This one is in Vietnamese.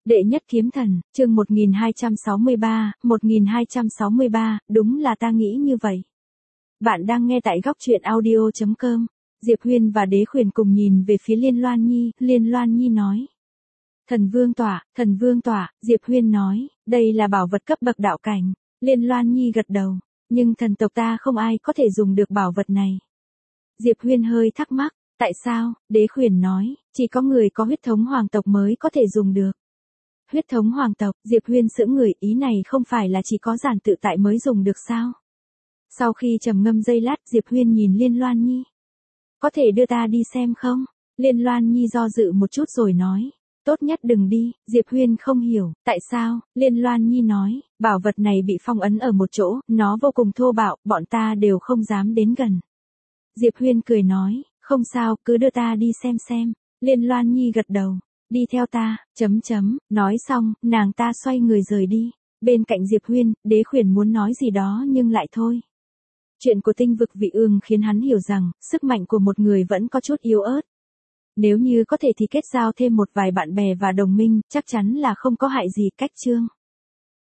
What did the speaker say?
Đệ nhất kiếm thần, chương 1263, đúng là ta nghĩ như vậy. Bạn đang nghe tại góc truyện audio.com. Diệp Huyên và Đế Khuyển cùng nhìn về phía Liên Loan Nhi nói. Thần vương tỏa, Diệp Huyên nói, đây là bảo vật cấp bậc đạo cảnh. Liên Loan Nhi gật đầu, nhưng thần tộc ta không ai có thể dùng được bảo vật này. Diệp Huyên hơi thắc mắc, tại sao? Đế Khuyển nói, chỉ có người có huyết thống hoàng tộc mới có thể dùng được. Huyết thống hoàng tộc, Diệp Huyên sững người, ý này không phải là chỉ có giản tự tại mới dùng được sao? Sau khi trầm ngâm giây lát, Diệp Huyên nhìn Liên Loan Nhi. Có thể đưa ta đi xem không? Liên Loan Nhi do dự một chút rồi nói. Tốt nhất đừng đi. Diệp Huyên không hiểu, tại sao? Liên Loan Nhi nói, bảo vật này bị phong ấn ở một chỗ, nó vô cùng thô bạo, bọn ta đều không dám đến gần. Diệp Huyên cười nói, không sao, cứ đưa ta đi xem. Liên Loan Nhi gật đầu. Đi theo ta, nói xong, nàng ta xoay người rời đi. Bên cạnh Diệp Huyên, Đế Khuyển muốn nói gì đó nhưng lại thôi. Chuyện của tinh vực vị ương khiến hắn hiểu rằng, sức mạnh của một người vẫn có chút yếu ớt. Nếu như có thể thì kết giao thêm một vài bạn bè và đồng minh, chắc chắn là không có hại gì. Cách chương